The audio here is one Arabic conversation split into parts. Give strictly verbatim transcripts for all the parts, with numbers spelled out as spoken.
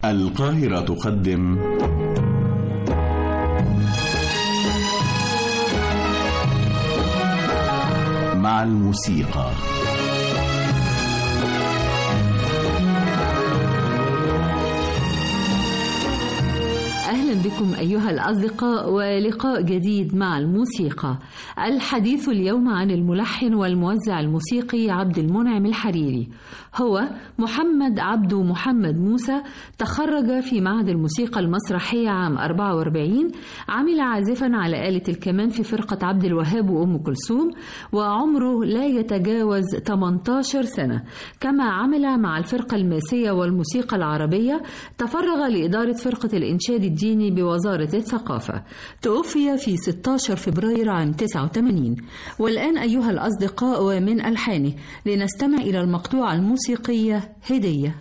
القاهرة تقدم مع الموسيقى. أهلا بكم أيها الأصدقاء ولقاء جديد مع الموسيقى. الحديث اليوم عن الملحن والموزع الموسيقي عبد المنعم الحريري. هو محمد عبده محمد موسى، تخرج في معهد الموسيقى المسرحية عام أربعة وأربعين، عمل عازفا على آلة الكمان في فرقة عبد الوهاب وأم كلثوم، وعمره لا يتجاوز ثمانية عشر سنة. كما عمل مع الفرقة الماسية والموسيقى العربية، تفرغ لإدارة فرقة الإنشاد الديني بوزارة الثقافة. توفي في ستة عشر فبراير عام تسعة وثمانين. والآن أيها الأصدقاء ومن ألحانه لنستمع إلى المقطوعة الموسيقية هدية.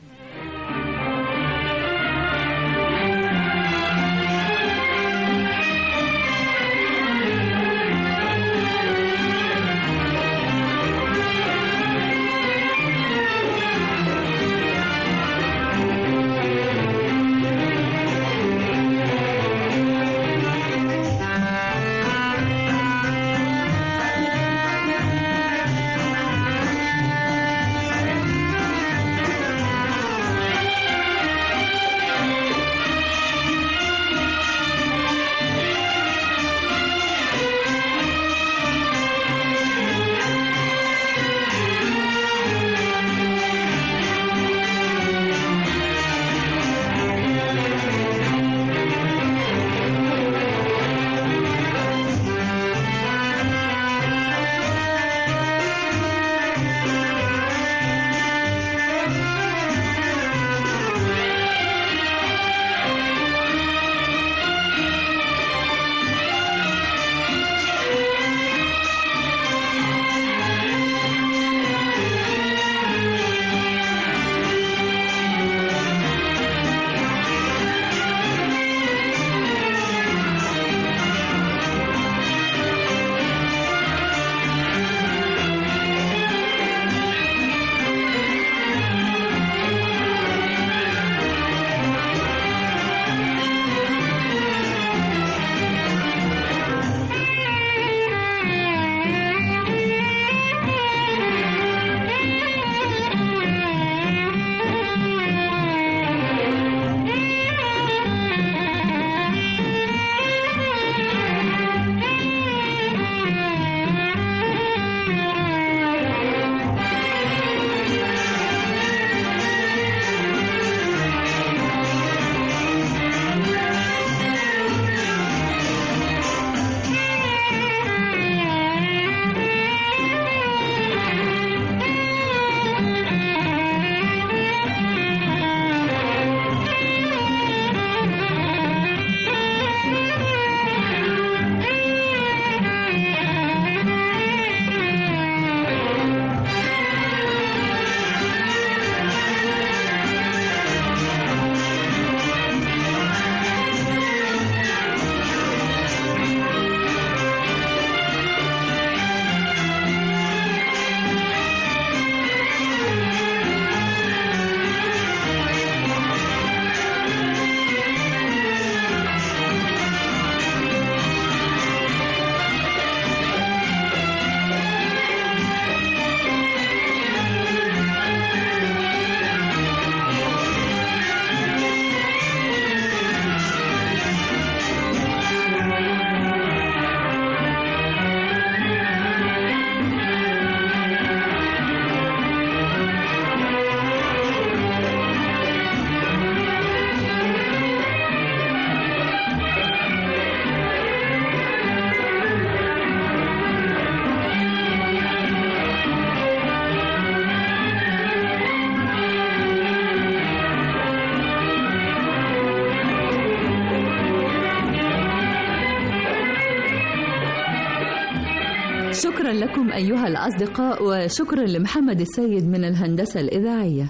شكرا لكم أيها الأصدقاء، وشكرا لمحمد السيد من الهندسة الإذاعية.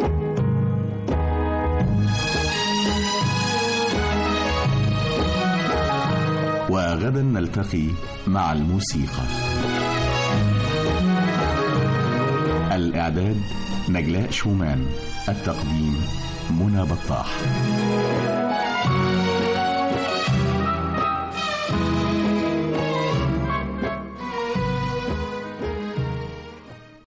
وغدا نلتقي مع الموسيقى. الإعداد نجلاء شومان، التقديم منى بطاح.